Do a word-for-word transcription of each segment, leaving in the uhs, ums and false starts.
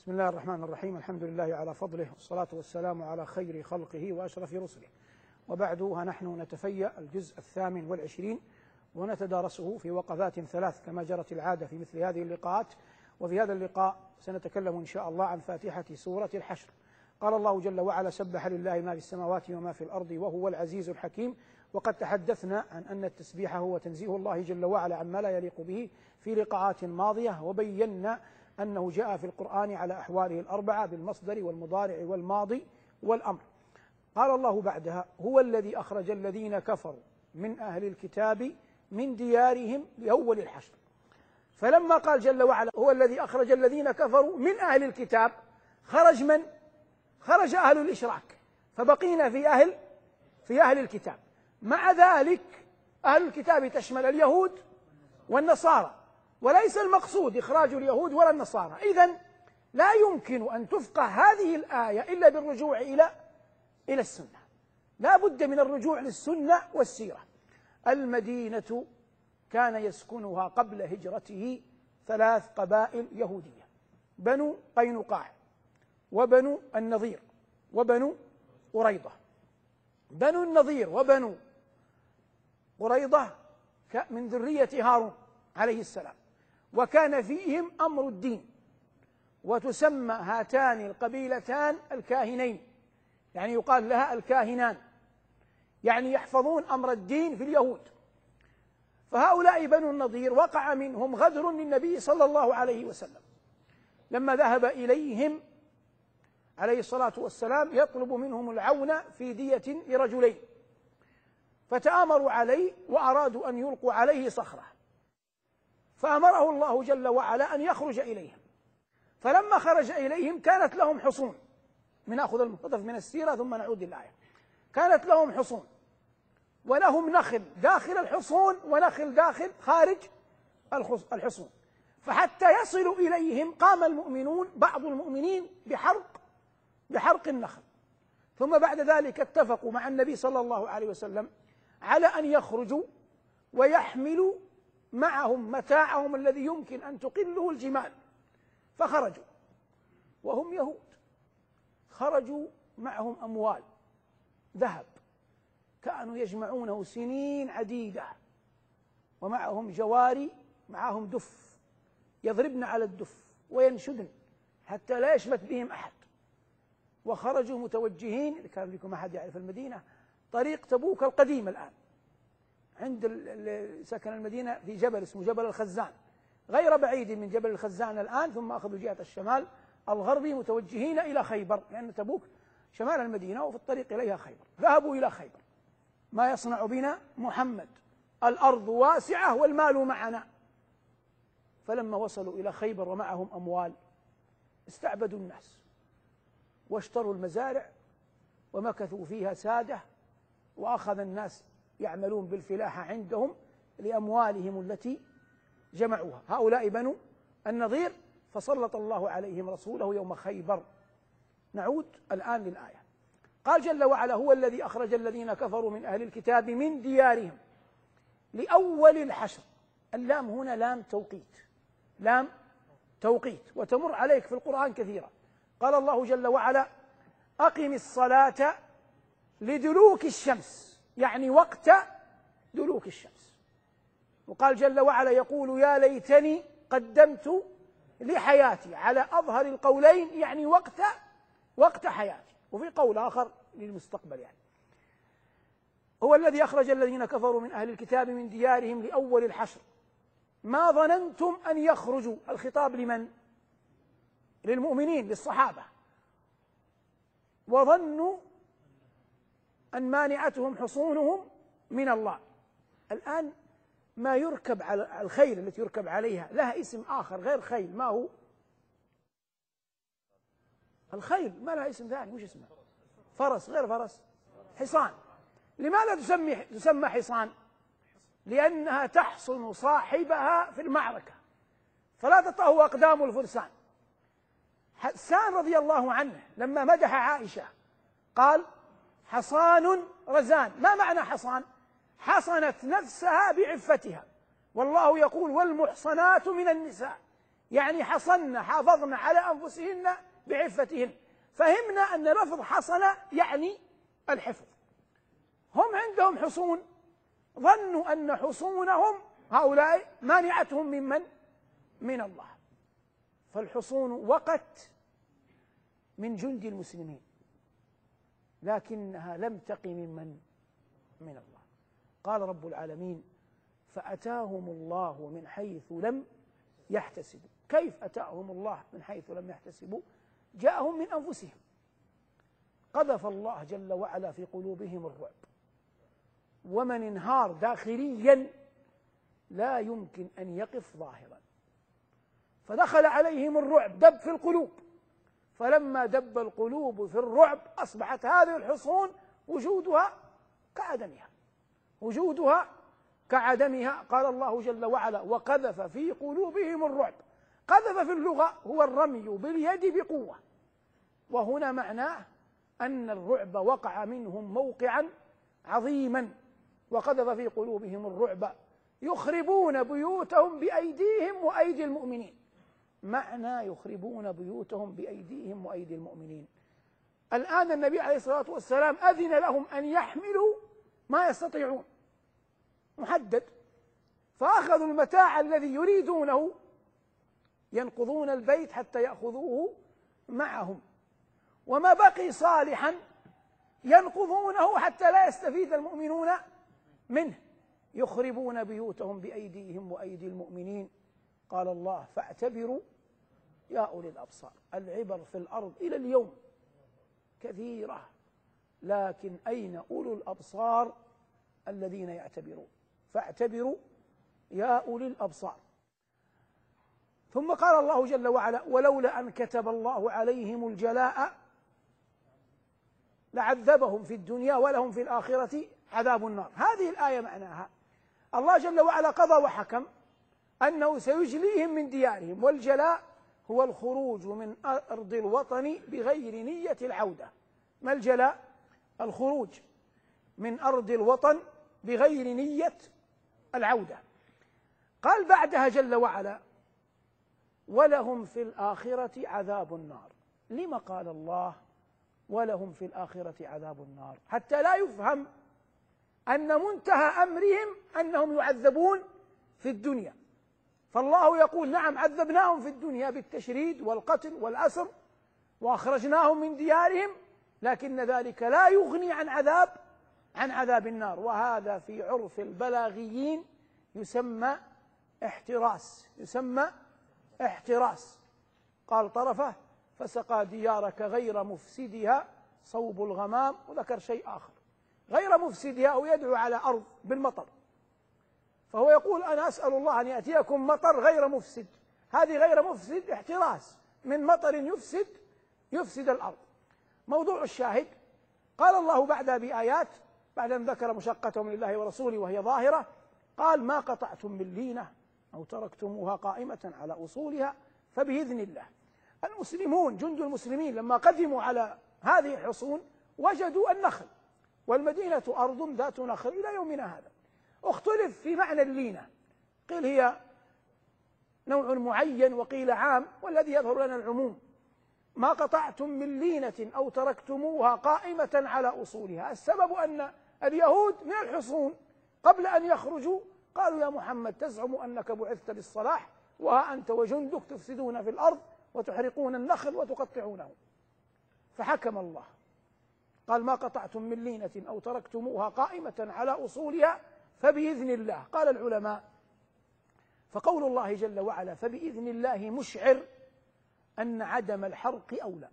بسم الله الرحمن الرحيم. الحمد لله على فضله، والصلاة والسلام على خير خلقه وأشرف رسله، وبعد. ونحن نتفيأ الجزء الثامن والعشرين ونتدارسه في وقفات ثلاث كما جرت العادة في مثل هذه اللقاءات. وفي هذا اللقاء سنتكلم إن شاء الله عن فاتحة سورة الحشر. قال الله جل وعلا: سبح لله ما في السماوات وما في الأرض وهو العزيز الحكيم. وقد تحدثنا عن أن التسبيح هو تنزيه الله جل وعلا عما لا يليق به في لقاءات ماضية، وبينا أنه جاء في القرآن على أحواله الأربعة بالمصدر والمضارع والماضي والأمر. قال الله بعدها: هو الذي أخرج الذين كفروا من أهل الكتاب من ديارهم لأول الحشر. فلما قال جل وعلا هو الذي أخرج الذين كفروا من أهل الكتاب، خرج من؟ خرج أهل الإشراك، فبقينا في أهل في أهل الكتاب. مع ذلك أهل الكتاب تشمل اليهود والنصارى، وليس المقصود إخراج اليهود ولا النصارى. إذن لا يمكن أن تفقه هذه الآية إلا بالرجوع إلى إلى السنة. لا بد من الرجوع للسنة والسيرة. المدينة كان يسكنها قبل هجرته ثلاث قبائل يهودية: بنو قينقاع، وبنو النضير، وبنو قريظة. بنو النضير وبنو قريظة من ذرية هارون عليه السلام، وكان فيهم أمر الدين، وتسمى هاتان القبيلتان الكاهنين، يعني يقال لها الكاهنان، يعني يحفظون أمر الدين في اليهود. فهؤلاء بنو النضير وقع منهم غدر للنبي صلى الله عليه وسلم لما ذهب إليهم عليه الصلاة والسلام يطلب منهم العون في دية لرجلين، فتآمروا عليه وأرادوا أن يلقوا عليه صخرة، فأمره الله جل وعلا أن يخرج إليهم. فلما خرج إليهم كانت لهم حصون، من نأخذ المقتطف من السيرة ثم نعود للآية. كانت لهم حصون ولهم نخل داخل الحصون ونخل داخل خارج الحصون، فحتى يصلوا إليهم قام المؤمنون بعض المؤمنين بحرق بحرق النخل. ثم بعد ذلك اتفقوا مع النبي صلى الله عليه وسلم على أن يخرجوا ويحملوا معهم متاعهم الذي يمكن أن تقله الجمال. فخرجوا وهم يهود، خرجوا معهم أموال، ذهب كانوا يجمعونه سنين عديدة، ومعهم جواري، معهم دف، يضربن على الدف وينشدن حتى لا يشمت بهم أحد. وخرجوا متوجهين، كان لكم أحد يعرف المدينة، طريق تبوك القديم الآن عند سكن المدينة في جبل اسمه جبل الخزان، غير بعيد من جبل الخزان الآن، ثم أخذوا جهة الشمال الغربي متوجهين إلى خيبر، لأن تبوك شمال المدينة وفي الطريق إليها خيبر. ذهبوا إلى خيبر: ما يصنع بنا محمد، الأرض واسعة والمال معنا. فلما وصلوا إلى خيبر ومعهم أموال استعبدوا الناس واشتروا المزارع ومكثوا فيها سادة، وأخذ الناس يعملون بالفلاحة عندهم لأموالهم التي جمعوها. هؤلاء بنو النضير، فسلط الله عليهم رسوله يوم خيبر. نعود الآن للآية. قال جل وعلا: هو الذي أخرج الذين كفروا من أهل الكتاب من ديارهم لأول الحشر. اللام هنا لام توقيت، لام توقيت، وتمر عليك في القرآن كثيرا. قال الله جل وعلا: أقم الصلاة لدلوك الشمس، يعني وقت دلوك الشمس. وقال جل وعلا: يقول يا ليتني قدمت لحياتي، على أظهر القولين يعني وقت وقت حياتي، وفي قول آخر للمستقبل. يعني هو الذي أخرج الذين كفروا من أهل الكتاب من ديارهم لأول الحشر ما ظننتم أن يخرجوا. الخطاب لمن؟ للمؤمنين، للصحابة. وظنوا أن مانعتهم حصونهم من الله. الآن ما يركب على الخيل التي يركب عليها لها اسم آخر غير خيل، ما هو؟ الخيل ما لها اسم ثاني، وش اسمه؟ فرس، غير فرس، حصان. لماذا تسمي تسمى حصان؟ لأنها تحصن صاحبها في المعركة فلا تطأه أقدام الفرسان. حسان رضي الله عنه لما مدح عائشة قال: حصان رزان. ما معنى حصان؟ حصنت نفسها بعفتها، والله يقول: والمحصنات من النساء يعني حصن حافظن على أنفسهن بعفتهن. فهمنا أن لفظ حصن يعني الحفظ. هم عندهم حصون، ظنوا أن حصونهم هؤلاء مانعتهم ممن؟ من الله. فالحصون وقت من جند المسلمين، لكنها لم تق ممن؟ من الله. قال رب العالمين: فأتاهم الله من حيث لم يحتسبوا. كيف أتاهم الله من حيث لم يحتسبوا؟ جاءهم من أنفسهم، قذف الله جل وعلا في قلوبهم الرعب، ومن انهار داخليا لا يمكن أن يقف ظاهرا، فدخل عليهم الرعب، دب في القلوب. فلما دب القلوب في الرعب أصبحت هذه الحصون وجودها كعدمها، وجودها كعدمها. قال الله جل وعلا: وقذف في قلوبهم الرعب. قذف في اللغة هو الرمي باليد بقوة، وهنا معناه أن الرعب وقع منهم موقعا عظيما. وقذف في قلوبهم الرعب يخربون بيوتهم بأيديهم وأيدي المؤمنين. معنى يخربون بيوتهم بأيديهم وأيدي المؤمنين. الآن النبي عليه الصلاة والسلام أذن لهم أن يحملوا ما يستطيعون، محدد، فأخذوا المتاع الذي يريدونه، ينقضون البيت حتى يأخذوه معهم، وما بقي صالحا ينقضونه حتى لا يستفيد المؤمنون منه. يخربون بيوتهم بأيديهم وأيدي المؤمنين. قال الله: فاعتبروا يا أولي الأبصار. العبر في الأرض إلى اليوم كثيرة، لكن أين أولو الأبصار الذين يعتبرون؟ فاعتبروا يا أولي الأبصار. ثم قال الله جل وعلا: ولولا أن كتب الله عليهم الجلاء لعذبهم في الدنيا ولهم في الآخرة عذاب النار. هذه الآية معناها الله جل وعلا قضى وحكم أنه سيجليهم من ديارهم، والجلاء هو الخروج من أرض الوطن بغير نية العودة. ما الجلاء؟ الخروج من أرض الوطن بغير نية العودة. قال بعدها جل وعلا: ولهم في الآخرة عذاب النار. لما قال الله ولهم في الآخرة عذاب النار؟ حتى لا يفهم أن منتهى أمرهم أنهم يعذبون في الدنيا. فالله يقول: نعم عذبناهم في الدنيا بالتشريد والقتل والأسر وأخرجناهم من ديارهم، لكن ذلك لا يغني عن عذاب عن عذاب النار. وهذا في عرف البلاغيين يسمى احتراس، يسمى احتراس. قال طرفه: فسقى ديارك غير مفسدها صوب الغمام. وذكر شيء آخر غير مفسدها، أو يدعو على أرض بالمطر، فهو يقول: أنا أسأل الله أن يأتيكم مطر غير مفسد. هذه غير مفسد احتراس من مطر يفسد يفسد الأرض. موضوع الشاهد: قال الله بعدها بآيات بعد أن ذكر مشقتهم لله ورسوله وهي ظاهرة، قال: ما قطعتم من لينة أو تركتموها قائمة على أصولها فبإذن الله. المسلمون جند المسلمين لما قدموا على هذه الحصون وجدوا النخل، والمدينة أرض ذات نخل إلى يومنا هذا. اختلف في معنى اللينة، قيل هي نوع معين وقيل عام، والذي يظهر لنا العموم. ما قطعتم من لينة أو تركتموها قائمة على أصولها. السبب أن اليهود من الحصون قبل أن يخرجوا قالوا: يا محمد تزعم أنك بعثت بالصلاح، وها أنت وجندك تفسدون في الأرض وتحرقون النخل وتقطعونه. فحكم الله قال: ما قطعتم من لينة أو تركتموها قائمة على أصولها فبإذن الله. قال العلماء: فقول الله جل وعلا فبإذن الله مشعر أن عدم الحرق أولى،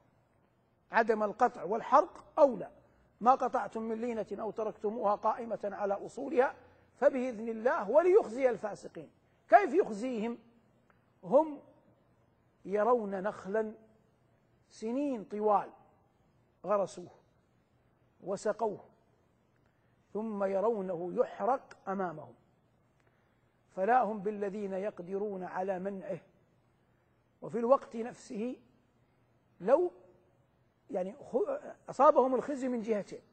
عدم القطع والحرق أولى. ما قطعتم من لينة أو تركتموها قائمة على أصولها فبإذن الله وليخزي الفاسقين. كيف يخزيهم؟ هم يرون نخلا سنين طوال غرسوه وسقوه، ثم يرونه يحرق أمامهم، فلا هم بالذين يقدرون على منعه. وفي الوقت نفسه لو يعني أصابهم الخزي من جهتين: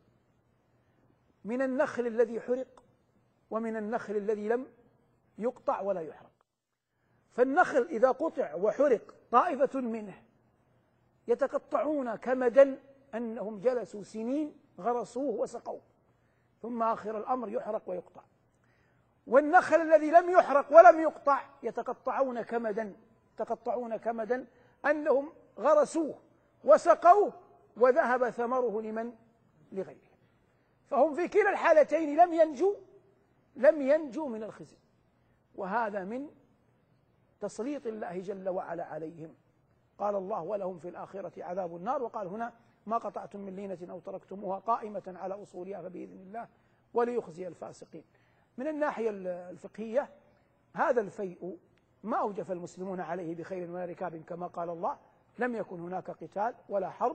من النخل الذي حرق ومن النخل الذي لم يقطع ولا يحرق. فالنخل إذا قطع وحرق طائفة منه يتقطعون كمدا أنهم جلسوا سنين غرسوه وسقوه، ثم آخر الأمر يحرق ويقطع. والنخل الذي لم يحرق ولم يقطع يتقطعون كمدا يتقطعون كمدا أنهم غرسوه وسقوه وذهب ثمره لمن؟ لغيره. فهم في كلا الحالتين لم ينجوا لم ينجوا من الخزي، وهذا من تسليط الله جل وعلا عليهم. قال الله: ولهم في الآخرة عذاب النار. وقال هنا: ما قطعتم من لينة أو تركتموها قائمة على أصولها فبإذن الله وليخزي الفاسقين. من الناحية الفقهية هذا الفيء ما أوجف المسلمون عليه بخير ولا ركاب كما قال الله، لم يكن هناك قتال ولا حرب،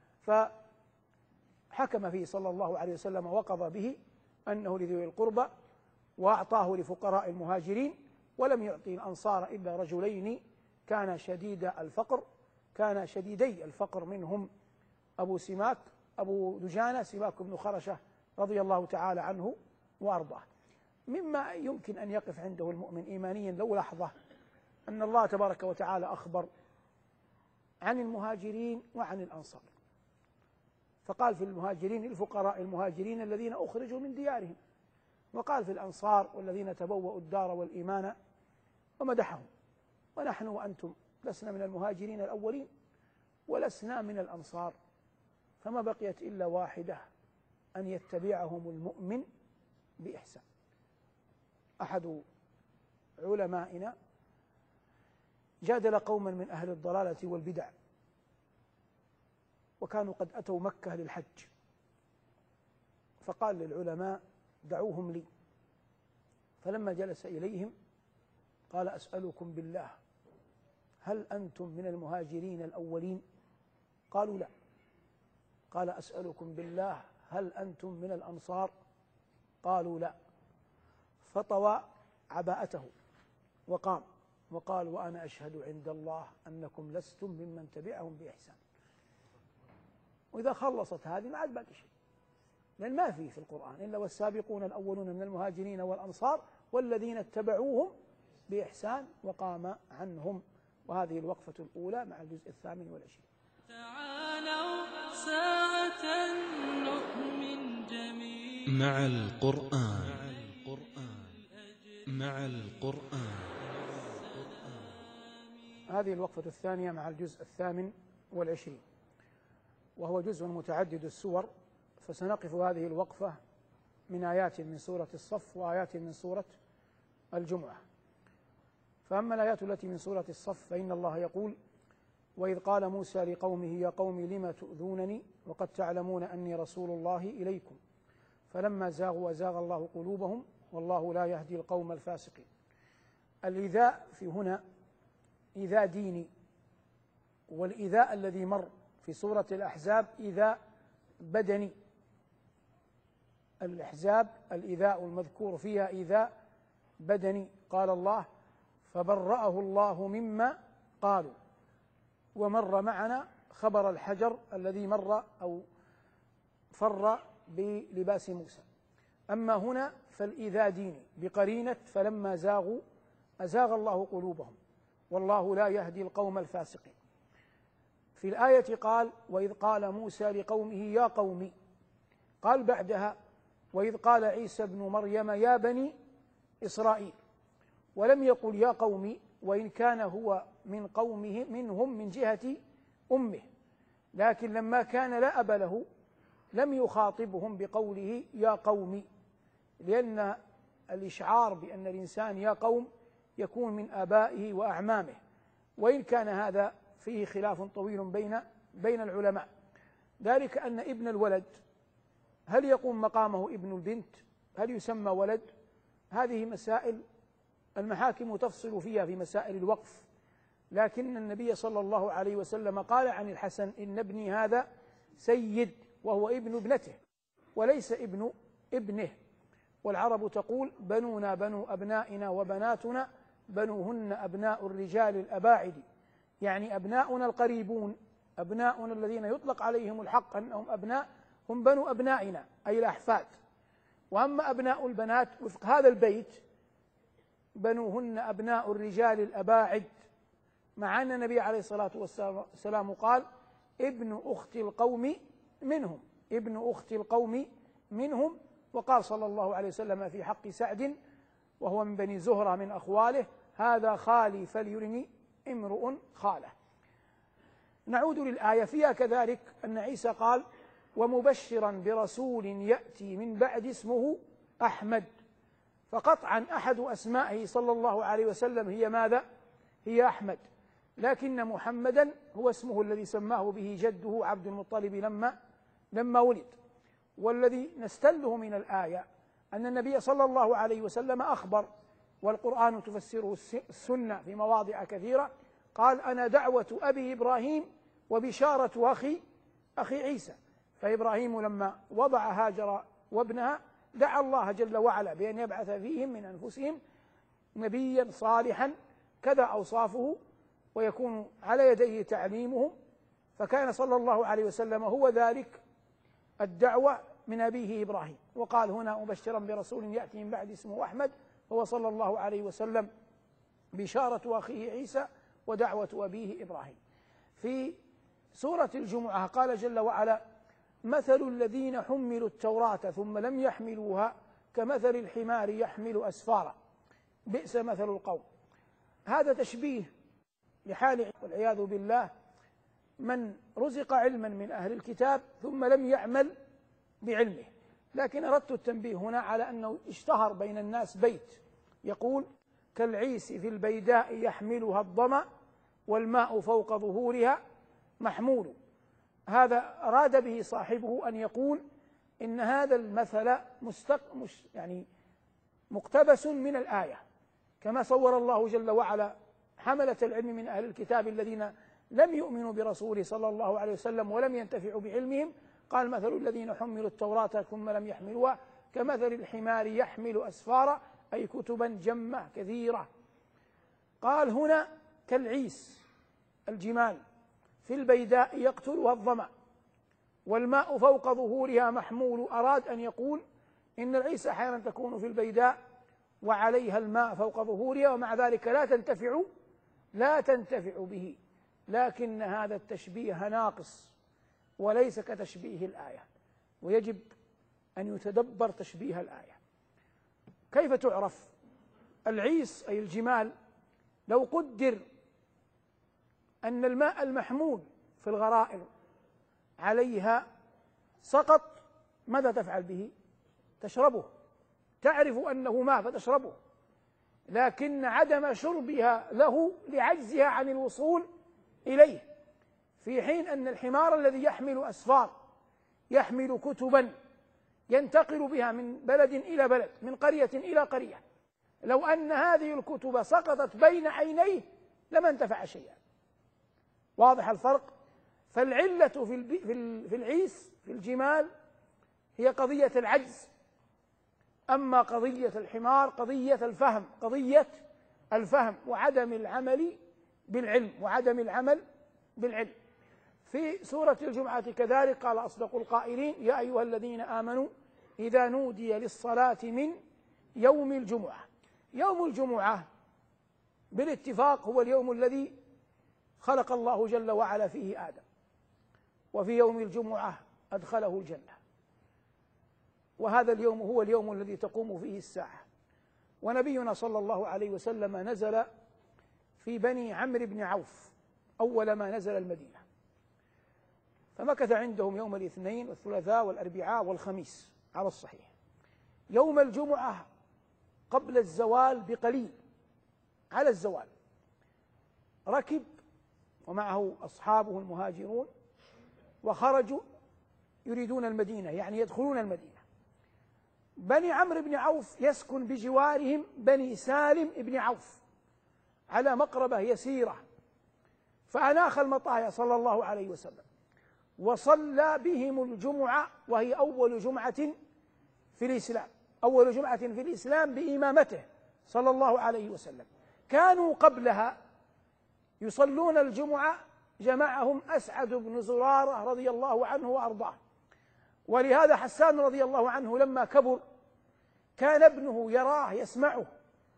فحكم فيه صلى الله عليه وسلم وقضى به أنه لذوي القربى، وأعطاه لفقراء المهاجرين، ولم يعطي الأنصار إلا رجلين كان شديد الفقر كان شديدي الفقر منهم أبو سماك أبو دجانة سماك بن خرشة رضي الله تعالى عنه وأرضاه. مما يمكن أن يقف عنده المؤمن إيمانيا لو لحظة أن الله تبارك وتعالى أخبر عن المهاجرين وعن الأنصار، فقال في المهاجرين الفقراء المهاجرين الذين أخرجوا من ديارهم، وقال في الأنصار والذين تبوأوا الدار والإيمان، ومدحهم. ونحن وأنتم لسنا من المهاجرين الأولين ولسنا من الأنصار، فما بقيت إلا واحدة: أن يتبعهم المؤمن بإحسان. أحد علمائنا جادل قوما من أهل الضلالة والبدع، وكانوا قد أتوا مكة للحج، فقال للعلماء: دعوهم لي. فلما جلس إليهم قال: أسألكم بالله، هل أنتم من المهاجرين الأولين؟ قالوا لا. قال: أسألكم بالله، هل أنتم من الأنصار؟ قالوا لا. فطوى عباءته وقام وقال: وأنا أشهد عند الله أنكم لستم ممن تبعهم بإحسان. وإذا خلصت هذه ما عاد باقي شيء، لأن ما في في القرآن إلا والسابقون الأولون من المهاجرين والأنصار والذين اتبعوهم بإحسان وقام عنهم. وهذه الوقفة الأولى مع الجزء الثامن والعشرين. تعالوا ساعة نؤمن جميعا مع القرآن مع القرآن. هذه الوقفة الثانية مع الجزء الثامن والعشرين، وهو جزء متعدد السور، فسنقف هذه الوقفة من آيات من سورة الصف وآيات من سورة الجمعة. فأما الآيات التي من سورة الصف فإن الله يقول: وإذ قال موسى لقومه يا قوم لم تؤذونني وقد تعلمون أني رسول الله إليكم فلما زاغوا وزاغ الله قلوبهم والله لا يهدي القوم الفاسقين. الإيذاء في هنا إيذاء ديني، والإيذاء الذي مر في سورة الأحزاب إيذاء بدني. الأحزاب الإيذاء المذكور فيها إيذاء بدني. قال الله: فبرأه الله مما قالوا. ومر معنا خبر الحجر الذي مر أو فر بلباس موسى. أما هنا فالإيذاء ديني بقرينة فلما زاغوا أزاغ الله قلوبهم والله لا يهدي القوم الفاسقين. في الآية قال: وإذ قال موسى لقومه يا قوم. قال بعدها: وإذ قال عيسى بن مريم يا بني إسرائيل. ولم يقل يا قوم، وإن كان هو من قومه منهم من جهة أمه، لكن لما كان لا أب له لم يخاطبهم بقوله يا قوم، لأن الإشعار بأن الإنسان يا قوم يكون من آبائه وأعمامه، وإن كان هذا فيه خلاف طويل بين بين العلماء. ذلك أن ابن الولد هل يقوم مقامه ابن البنت؟ هل يسمى ولد؟ هذه مسائل المحاكم تفصل فيها في مسائل الوقف، لكن النبي صلى الله عليه وسلم قال عن الحسن: إن ابني هذا سيد، وهو ابن ابنته وليس ابن ابنه. والعرب تقول: بنونا بنو أبنائنا وبناتنا بنوهن أبناء الرجال الأباعد، يعني أبناؤنا القريبون، أبناؤنا الذين يطلق عليهم الحق أنهم أبناء هم بنو أبنائنا أي الأحفاد. وأما أبناء البنات وفق هذا البيت بنوهن أبناء الرجال الأباعد، مع أن النبي عليه الصلاة والسلام قال ابن أخت القوم منهم، ابن أخت القوم منهم. وقال صلى الله عليه وسلم في حق سعد وهو من بني زهرة من أخواله: هذا خالي فليرني امرؤ خاله. نعود للآية، فيها كذلك أن عيسى قال: ومبشرا برسول يأتي من بعد اسمه أحمد. فقطعا أحد أسمائه صلى الله عليه وسلم هي ماذا؟ هي أحمد، لكن محمدا هو اسمه الذي سماه به جده عبد المطلب لما لما ولد. والذي نستله من الآية أن النبي صلى الله عليه وسلم أخبر، والقرآن تفسره السنة في مواضع كثيرة، قال: أنا دعوة أبي إبراهيم وبشارة أخي أخي عيسى. فإبراهيم لما وضع هاجر وابنها دعا الله جل وعلا بأن يبعث فيهم من أنفسهم نبيا صالحا كذا أوصافه ويكون على يديه تعليمهم، فكان صلى الله عليه وسلم هو ذلك الدعوة من أبيه إبراهيم. وقال هنا: مبشرا برسول يأتي من بعد اسمه أحمد، هو صلى الله عليه وسلم بشارة أخيه عيسى ودعوة أبيه إبراهيم. في سورة الجمعة قال جل وعلا: مثل الذين حملوا التوراة ثم لم يحملوها كمثل الحمار يحمل أسفارا بئس مثل القوم. هذا تشبيه لحال والعياذ بالله من رزق علما من أهل الكتاب ثم لم يعمل بعلمه. لكن أردت التنبيه هنا على أنه اشتهر بين الناس بيت يقول: كالعيس في البيداء يحملها الظمأ والماء فوق ظهورها محمول. هذا أراد به صاحبه أن يقول إن هذا المثل مستق مش يعني مقتبس من الآية، كما صور الله جل وعلا حملة العلم من أهل الكتاب الذين لم يؤمنوا برسوله صلى الله عليه وسلم ولم ينتفعوا بعلمهم، قال: مثل الذين حملوا التوراة ثم لم يحملوها كمثل الحمار يحمل أسفارا، أي كتبا جمة كثيرة. قال هنا: كالعيس الجمال في البيداء يقتلها الظمأ والماء فوق ظهورها محمول. أراد أن يقول إن العيس أحيانا تكون في البيداء وعليها الماء فوق ظهورها ومع ذلك لا تنتفع لا تنتفع به، لكن هذا التشبيه ناقص وليس كتشبيه الآية، ويجب أن يتدبر تشبيه الآية. كيف تعرف العيس أي الجمال؟ لو قدر أن الماء المحمول في الغرائر عليها سقط، ماذا تفعل به؟ تشربه، تعرف أنه ماء فتشربه، لكن عدم شربها له لعجزها عن الوصول إليه، في حين أن الحمار الذي يحمل أسفار يحمل كتبا ينتقل بها من بلد إلى بلد، من قرية إلى قرية، لو أن هذه الكتب سقطت بين عينيه لما انتفع شيئا. واضح الفرق؟ فالعلة في في العيس في الجمال هي قضية العجز، أما قضية الحمار قضية الفهم، قضية الفهم وعدم العمل بالعلم وعدم العمل بالعلم. في سورة الجمعة كذلك قال أصدق القائلين: يا أيها الذين آمنوا إذا نودي للصلاة من يوم الجمعة. يوم الجمعة بالاتفاق هو اليوم الذي خلق الله جل وعلا فيه آدم، وفي يوم الجمعة أدخله الجنة، وهذا اليوم هو اليوم الذي تقوم فيه الساعة. ونبينا صلى الله عليه وسلم نزل في بني عمرو بن عوف أول ما نزل المدينة، فمكث عندهم يوم الاثنين والثلاثاء والأربعاء والخميس على الصحيح. يوم الجمعة قبل الزوال بقليل، على الزوال، ركب ومعه أصحابه المهاجرون وخرجوا يريدون المدينة، يعني يدخلون المدينة. بني عمرو بن عوف يسكن بجوارهم بني سالم بن عوف على مقربة يسيرة، فأناخ المطايا صلى الله عليه وسلم وصلى بهم الجمعة، وهي أول جمعة في الإسلام، أول جمعة في الإسلام بإمامته صلى الله عليه وسلم. كانوا قبلها يصلون الجمعة جمعهم أسعد بن زرارة رضي الله عنه وأرضاه، ولهذا حسان رضي الله عنه لما كبر كان ابنه يراه يسمعه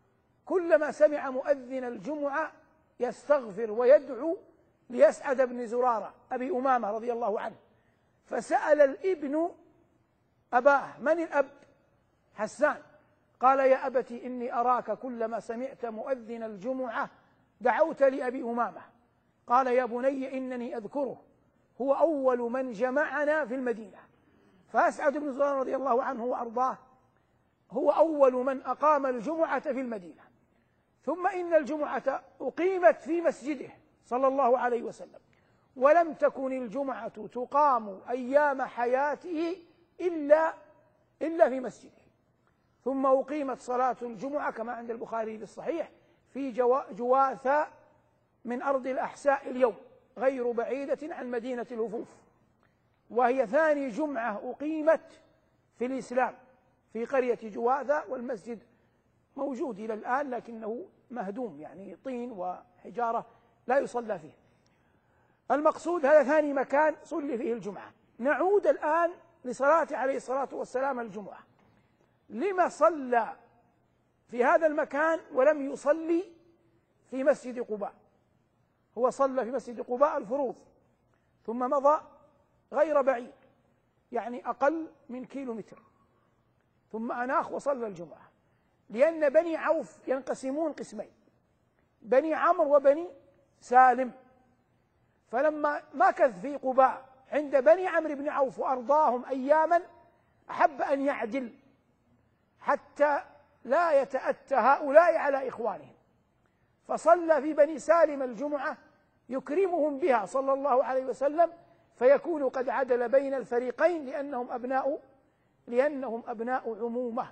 كلما سمع مؤذن الجمعة يستغفر ويدعو ليسعد بن زرارة أبي أمامة رضي الله عنه، فسأل الابن أباه: من الأب؟ حسان. قال: يا أبت إني أراك كلما سمعت مؤذن الجمعة دعوت لأبي أمامة. قال: يا بني إنني أذكره، هو أول من جمعنا في المدينة. فأسعد بن زرارة رضي الله عنه وأرضاه هو أول من أقام الجمعة في المدينة. ثم إن الجمعة أقيمت في مسجده صلى الله عليه وسلم، ولم تكن الجمعة تقام أيام حياته إلا إلا في مسجده. ثم أقيمت صلاة الجمعة كما عند البخاري في الصحيح في جواثة من أرض الأحساء اليوم، غير بعيدة عن مدينة الهفوف، وهي ثاني جمعة أقيمت في الإسلام في قرية جواثة، والمسجد موجود إلى الآن لكنه مهدوم، يعني طين وحجارة لا يصلى فيه. المقصود هذا ثاني مكان صلي فيه الجمعة. نعود الآن لصلاة عليه الصلاة والسلام الجمعة. لما صلى في هذا المكان ولم يصلي في مسجد قباء؟ هو صلى في مسجد قباء الفروض ثم مضى غير بعيد، يعني أقل من كيلو متر، ثم أناخ وصلى الجمعة، لأن بني عوف ينقسمون قسمين: بني عمرو وبني سالم. فلما مكث في قباء عند بني عمرو بن عوف وأرضاهم أياما أحب أن يعدل حتى لا يتأتى هؤلاء على إخوانهم، فصلى في بني سالم الجمعة يكرمهم بها صلى الله عليه وسلم، فيكون قد عدل بين الفريقين لأنهم أبناء لأنهم أبناء عمومة.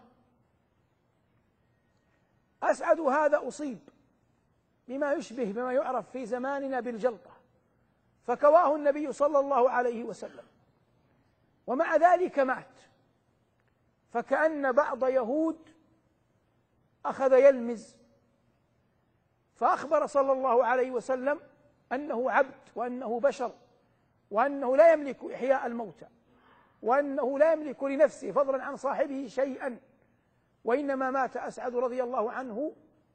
أسعد هذا أصيب بما يشبه بما يعرف في زماننا بالجلطة، فكواه النبي صلى الله عليه وسلم، ومع ذلك مات. فكأن بعض يهود أخذ يلمز، فأخبر صلى الله عليه وسلم أنه عبد وأنه بشر وأنه لا يملك إحياء الموتى وأنه لا يملك لنفسه فضلا عن صاحبه شيئا، وإنما مات أسعد رضي الله عنه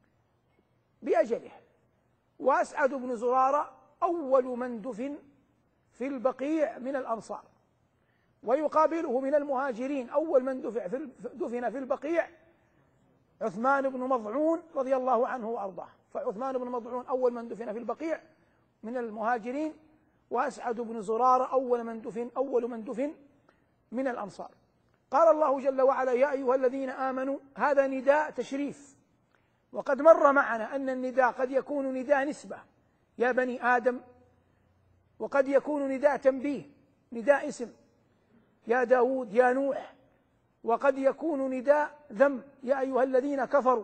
بأجله. وأسعد بن زرارة أول من دفن في البقيع من الأنصار، ويقابله من المهاجرين أول من دفن في البقيع عثمان بن مضعون رضي الله عنه وأرضاه. فعثمان بن مضعون أول من دفن في البقيع من المهاجرين، وأسعد بن زرارة أول من دفن أول من دفن من الأنصار. قال الله جل وعلا: يا أيها الذين آمنوا، هذا نداء تشريف. وقد مر معنا أن النداء قد يكون نداء نسبة يا بني آدم، وقد يكون نداء تنبيه نداء اسم يا داود يا نوح، وقد يكون نداء ذم يا أيها الذين كفروا،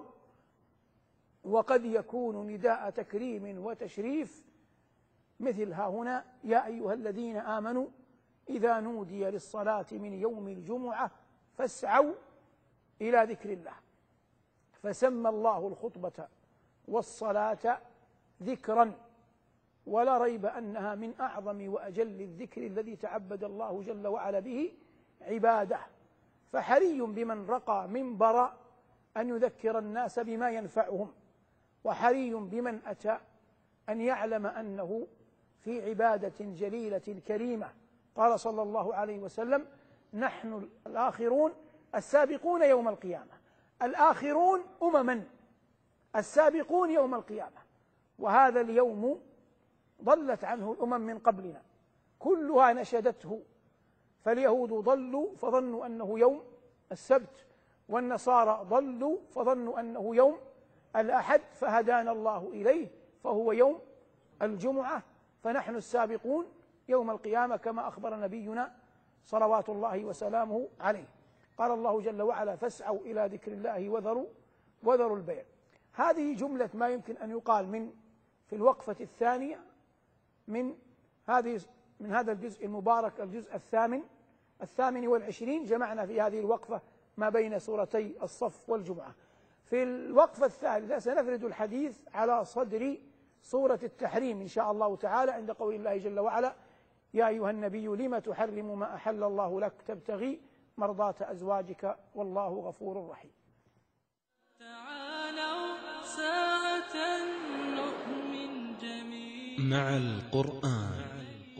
وقد يكون نداء تكريم وتشريف مثل ها هنا: يا أيها الذين آمنوا إذا نودي للصلاة من يوم الجمعة فاسعوا إلى ذكر الله. فسمى الله الخطبة والصلاة ذكرا، ولا ريب أنها من أعظم وأجل الذكر الذي تعبد الله جل وعلا به عباده. فحري بمن رقى منبر أن يذكر الناس بما ينفعهم، وحري بمن أتى أن يعلم أنه في عبادة جليلة كريمة. قال صلى الله عليه وسلم: نحن الآخرون السابقون يوم القيامة. الآخرون أمما، السابقون يوم القيامة. وهذا اليوم ضلت عنه الأمم من قبلنا كلها نشدته، فاليهود ضلوا فظنوا أنه يوم السبت، والنصارى ضلوا فظنوا أنه يوم الأحد، فهدانا الله إليه فهو يوم الجمعة. فنحن السابقون يوم القيامة كما أخبر نبينا صلوات الله وسلامه عليه. قال الله جل وعلا: فاسعوا إلى ذكر الله وذروا وذروا البيع. هذه جملة ما يمكن أن يقال من في الوقفة الثانية من هذه من هذا الجزء المبارك، الجزء الثامن الثامن والعشرين. جمعنا في هذه الوقفة ما بين سورتي الصف والجمعة. في الوقفة الثالثة سنفرد الحديث على صدر سورة التحريم إن شاء الله تعالى، عند قول الله جل وعلا: يا أيها النبي لم تحرم ما أحل الله لك تبتغي مرضاة أزواجك والله غفور رحيم. ساعة نؤمن جميعا مع القرآن.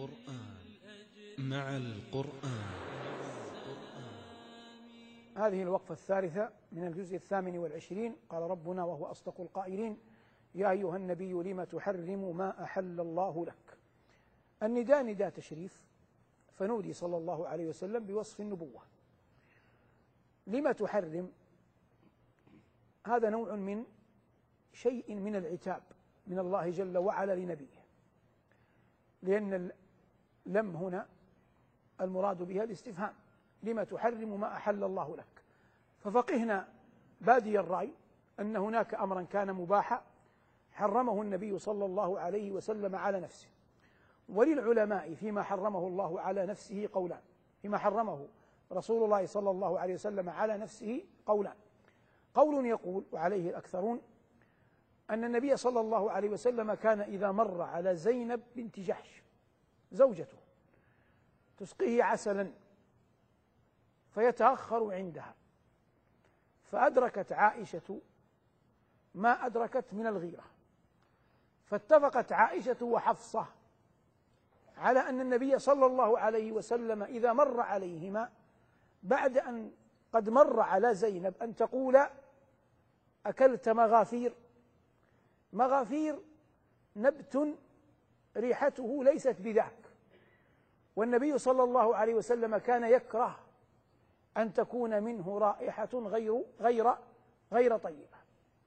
مع القرآن. هذه الوقفة الثالثة من الجزء الثامن والعشرين. قال ربنا وهو أصدق القائلين: يا أيها النبي لم تحرم ما أحل الله لك. النداء نداء تشريف، فنودي صلى الله عليه وسلم بوصف النبوة. لم تحرم، هذا نوع من شيء من العتاب من الله جل وعلا لنبيه، لأن لم هنا المراد بها الاستفهام، لم تحرم ما أحل الله لك. ففقهنا بادي الرأي أن هناك أمرا كان مباحا حرمه النبي صلى الله عليه وسلم على نفسه، وللعلماء فيما حرمه الله على نفسه قولان، فيما حرمه رسول الله صلى الله عليه وسلم على نفسه قولان. قول يقول، وعليه الأكثرون، أن النبي صلى الله عليه وسلم كان إذا مر على زينب بنت جحش زوجته تسقيه عسلا فيتأخر عندها، فأدركت عائشة ما أدركت من الغيرة، فاتفقت عائشة وحفصة على أن النبي صلى الله عليه وسلم إذا مر عليهما بعد أن قد مر على زينب أن تقول: أكلت مغافير. مغافير نبت ريحته ليست بذاك، والنبي صلى الله عليه وسلم كان يكره أن تكون منه رائحة غير غير غير طيبة،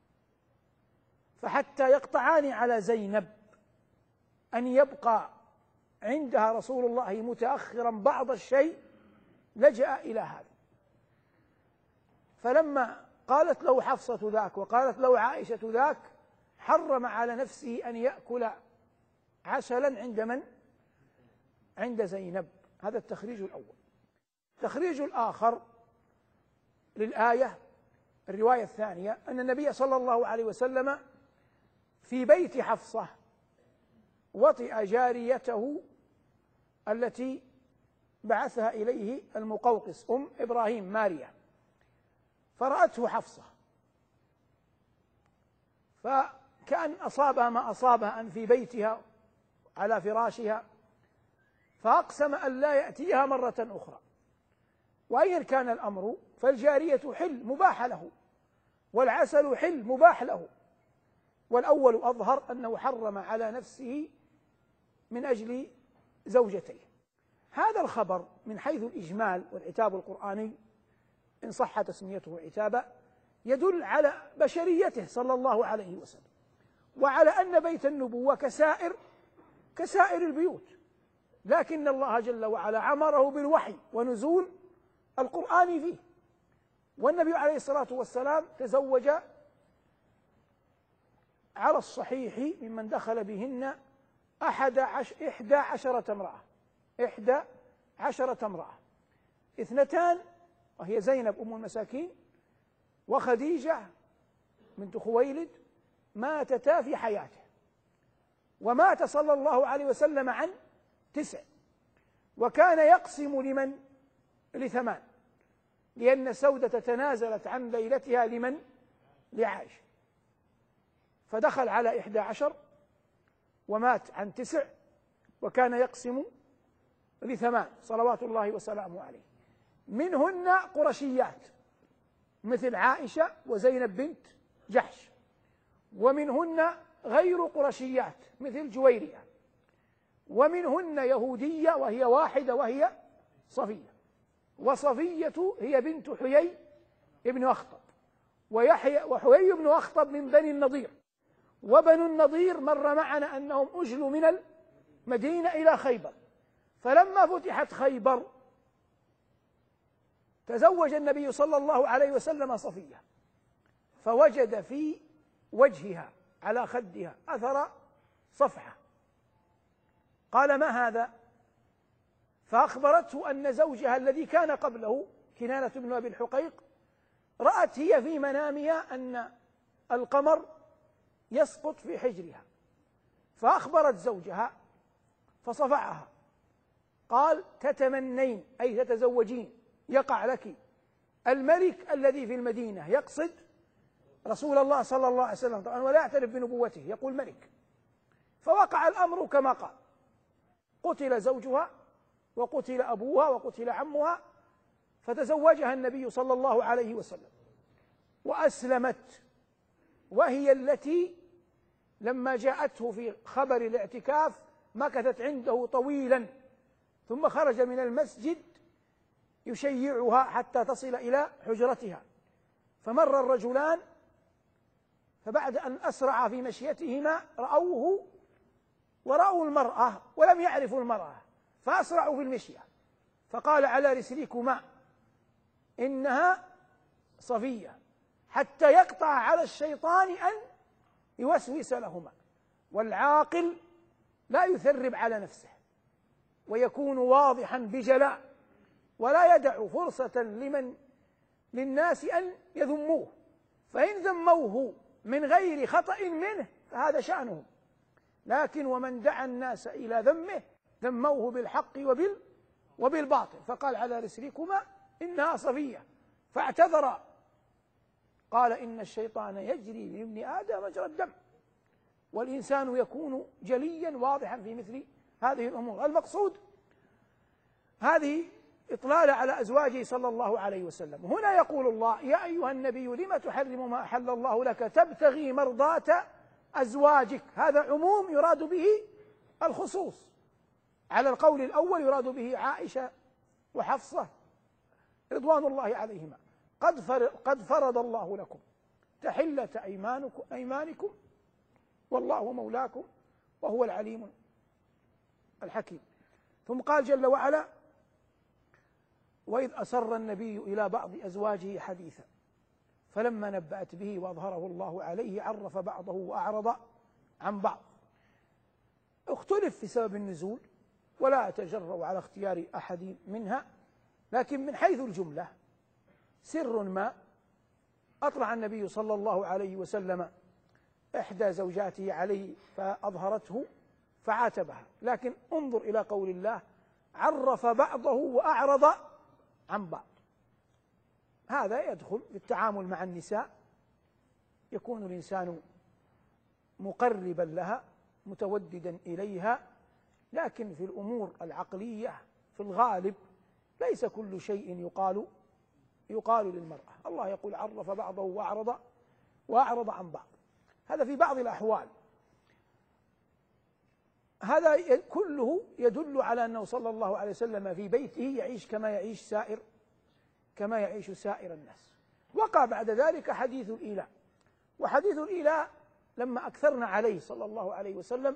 فحتى يقطعان على زينب أن يبقى عندها رسول الله متأخرا بعض الشيء لجأ إلى هذا. فلما قالت له حفصة ذاك وقالت له عائشة ذاك، حرم على نفسه أن يأكل عسلا عند من؟ عند زينب. هذا التخريج الأول. التخريج الآخر للآية، الرواية الثانية، أن النبي صلى الله عليه وسلم في بيت حفصة وطئ جاريته التي بعثها إليه المقوقس أم إبراهيم ماريا، فرأته حفصة، فكأن أصابها ما أصابها أن في بيتها على فراشها، فأقسم أن لا يأتيها مرة أخرى. وأيا كان الأمر فالجارية حل مباح له، والعسل حل مباح له، والأول أظهر أنه حرم على نفسه من أجل زوجتيه. هذا الخبر من حيث الإجمال والعتاب القرآني، إن صح تسميته عتابا، يدل على بشريته صلى الله عليه وسلم، وعلى أن بيت النبوة كسائر كسائر البيوت، لكن الله جل وعلا عمره بالوحي ونزول القرآن فيه. والنبي عليه الصلاة والسلام تزوج على الصحيح ممن دخل بهن أحد عش إحدى عشرة امرأة إحدى عشرة امرأة اثنتان، وهي زينب أم المساكين وخديجة بنت خويلد، ماتتا في حياته، ومات صلى الله عليه وسلم عن تسع، وكان يقسم لمن؟ لثمان، لأن سودة تنازلت عن ليلتها لمن؟ لعائشة، فدخل على إحدى عشر ومات عن تسع، وكان يقسم لثمان صلوات الله وسلامه عليه. منهن قرشيات مثل عائشة وزينب بنت جحش، ومنهن غير قرشيات مثل جويرية، ومنهن يهودية وهي واحدة وهي صفية، وصفية هي بنت حيي ابن أخطب، ويحيى وحيي بن أخطب من بني النضير، وبنو النضير مر معنا أنهم أجلوا من المدينة إلى خيبر، فلما فتحت خيبر تزوج النبي صلى الله عليه وسلم صفية، فوجد في وجهها على خدها أثر صفحة، قال: ما هذا؟ فأخبرته أن زوجها الذي كان قبله كنانة بن أبي الحقيق رأت هي في منامها أن القمر يسقط في حجرها، فأخبرت زوجها فصفعها، قال: تتمنين أي تتزوجين، يقع لك الملك الذي في المدينة، يقصد رسول الله صلى الله عليه وسلم طبعا ولا يعترف بنبوته، يقول ملك. فوقع الأمر كما قال، قتل زوجها وقتل أبوها وقتل عمها، فتزوجها النبي صلى الله عليه وسلم وأسلمت، وهي التي لما جاءته في خبر الاعتكاف مكثت عنده طويلا، ثم خرج من المسجد يشيعها حتى تصل إلى حجرتها. فمر الرجلان، فبعد أن أسرع في مشيتهما رأوه ورأوا المرأة ولم يعرفوا المرأة، فأسرعوا في المشية، فقال على رسلكما إنها صفية، حتى يقطع على الشيطان أن يوسوس لهما. والعاقل لا يثرب على نفسه ويكون واضحا بجلاء، ولا يدع فرصة لمن للناس أن يذموه، فإن ذموه من غير خطأ منه فهذا شأنهم، لكن ومن دعا الناس إلى ذمه ذموه بالحق وبال وبالباطل. فقال على رسلكما إنها صفية، فاعتذر، قال إن الشيطان يجري من ابن آدم مجرى الدم، والإنسان يكون جليا واضحا في مثل هذه الأمور. المقصود هذه إطلالة على أزواجه صلى الله عليه وسلم. هنا يقول الله: يا أيها النبي لم تحرم ما أحل الله لك تبتغي مرضاة أزواجك. هذا عموم يراد به الخصوص. على القول الأول يراد به عائشة وحفصة رضوان الله عليهما. قد قد فرض الله لكم تحلة أيمانكم أيمانكم والله مولاكم وهو العليم الحكيم. ثم قال جل وعلا: وإذ أسر النبي إلى بعض أزواجه حديثا فلما نبأت به وأظهره الله عليه عرف بعضه وأعرض عن بعض. اختلف في سبب النزول ولا أتجرأ على اختيار أحد منها، لكن من حيث الجملة سر ما أطلع النبي صلى الله عليه وسلم إحدى زوجاته عليه فأظهرته فعاتبها، لكن انظر إلى قول الله: عرف بعضه وأعرض عن بعض. هذا يدخل في التعامل مع النساء، يكون الإنسان مقربا لها متوددا إليها، لكن في الأمور العقلية في الغالب ليس كل شيء يقال يقال للمرأة. الله يقول: عرف بعضه وأعرض وأعرض عن بعض. هذا في بعض الأحوال. هذا كله يدل على أنه صلى الله عليه وسلم في بيته يعيش كما يعيش سائر كما يعيش سائر الناس. وقع بعد ذلك حديث الإيلاء، وحديث الإيلاء لما أكثرنا عليه صلى الله عليه وسلم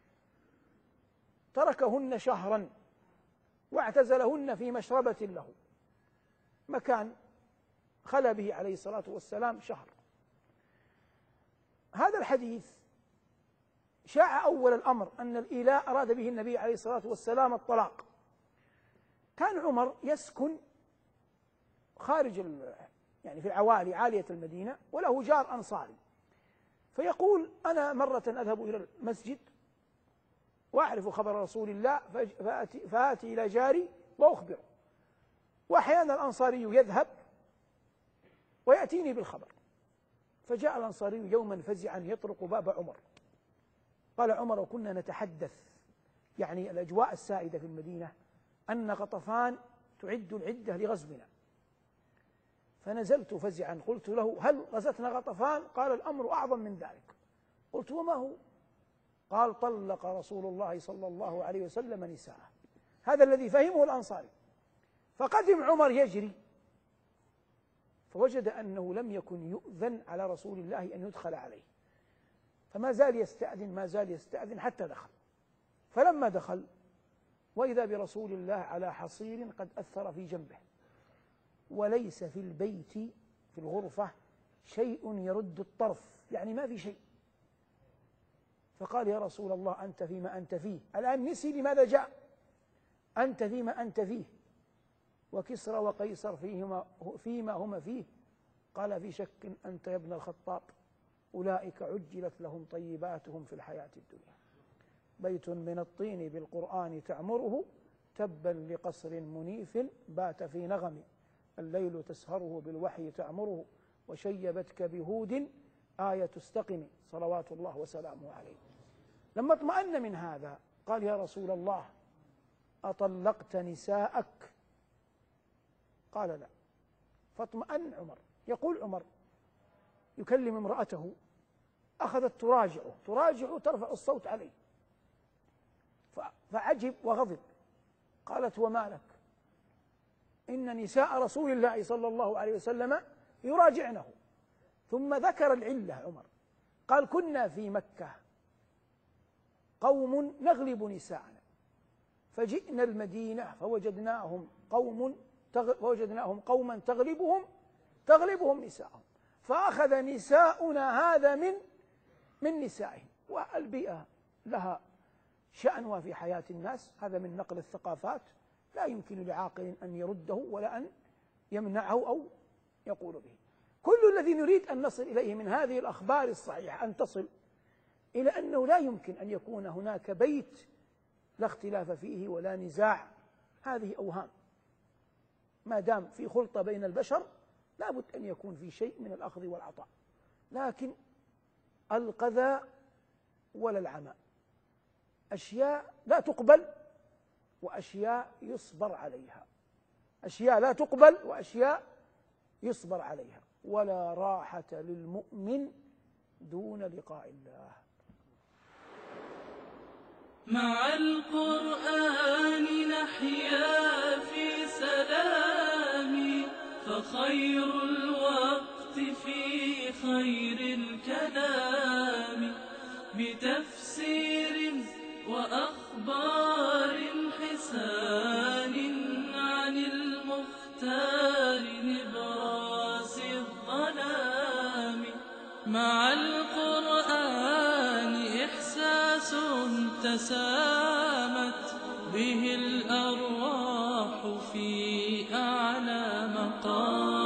تركهن شهرا واعتزلهن في مشربة له، مكان خلى به عليه الصلاة والسلام شهر. هذا الحديث شاع أول الأمر أن الإيلاء أراد به النبي عليه الصلاة والسلام الطلاق. كان عمر يسكن خارج يعني في العوالي عالية المدينة، وله جار أنصاري، فيقول: أنا مرة أذهب إلى المسجد وأعرف خبر رسول الله فآتي, فآتي إلى جاري وأخبره، وأحيانا الأنصاري يذهب ويأتيني بالخبر. فجاء الأنصاري يوما فزعا يطرق باب عمر. قال عمر: وكنا نتحدث يعني الأجواء السائدة في المدينة أن غطفان تعد العدة لغزونا، فنزلت فزعا قلت له: هل غزتنا غطفان؟ قال: الأمر أعظم من ذلك. قلت: وما هو؟ قال: طلق رسول الله صلى الله عليه وسلم نساءه. هذا الذي فهمه الأنصاري. فقدم عمر يجري فوجد أنه لم يكن يؤذن على رسول الله أن يدخل عليه، فما زال يستأذن ما زال يستأذن حتى دخل. فلما دخل وإذا برسول الله على حصير قد أثر في جنبه، وليس في البيت في الغرفة شيء يرد الطرف، يعني ما في شيء. فقال: يا رسول الله أنت فيما أنت فيه. الآن نسي لماذا جاء. أنت فيما أنت فيه وكسرى وقيصر فيهما فيما هما فيه. قال: في شك أنت يا ابن الخطاب، أولئك عجلت لهم طيباتهم في الحياة الدنيا، بيت من الطين بالقرآن تعمره، تبا لقصر منيف بات في نغم، الليل تسهره بالوحي تعمره، وشيبتك بهود آية استقم صلوات الله وسلامه عليه. لما اطمأن من هذا قال يا رسول الله أطلقت نساءك؟ قال لا. فاطمأن عمر. يقول عمر يكلم امرأته أخذت تراجعه تراجعه ترفع الصوت عليه، فعجب وغضب. قالت وما لك؟ إن نساء رسول الله صلى الله عليه وسلم يراجعنه. ثم ذكر العلة عمر قال كنا في مكة قوم نغلب نساءنا فجئنا المدينة فوجدناهم قوم فوجدناهم قوما تغلبهم تغلبهم نساءهم، فأخذ نساؤنا هذا من من نسائهم. والبيئة لها شأنها في حياة الناس، هذا من نقل الثقافات لا يمكن لعاقل أن يرده ولا أن يمنعه أو يقول به. كل الذي نريد أن نصل إليه من هذه الأخبار الصحيحة أن تصل إلى أنه لا يمكن أن يكون هناك بيت لا اختلاف فيه ولا نزاع. هذه أوهام. ما دام في خلطة بين البشر لا بد أن يكون في شيء من الأخذ والعطاء، لكن القذى ولا العمى، أشياء لا تقبل وأشياء يصبر عليها، أشياء لا تقبل وأشياء يصبر عليها. ولا راحة للمؤمن دون لقاء الله. مع القرآن نحيا في سلام، فخير الوقت في خير الكلام، بتفسير وأخبار حسان عن المختار نبراس الظلام. مع القرآن إحساس تسامت به الأرواح في أعلى مقام.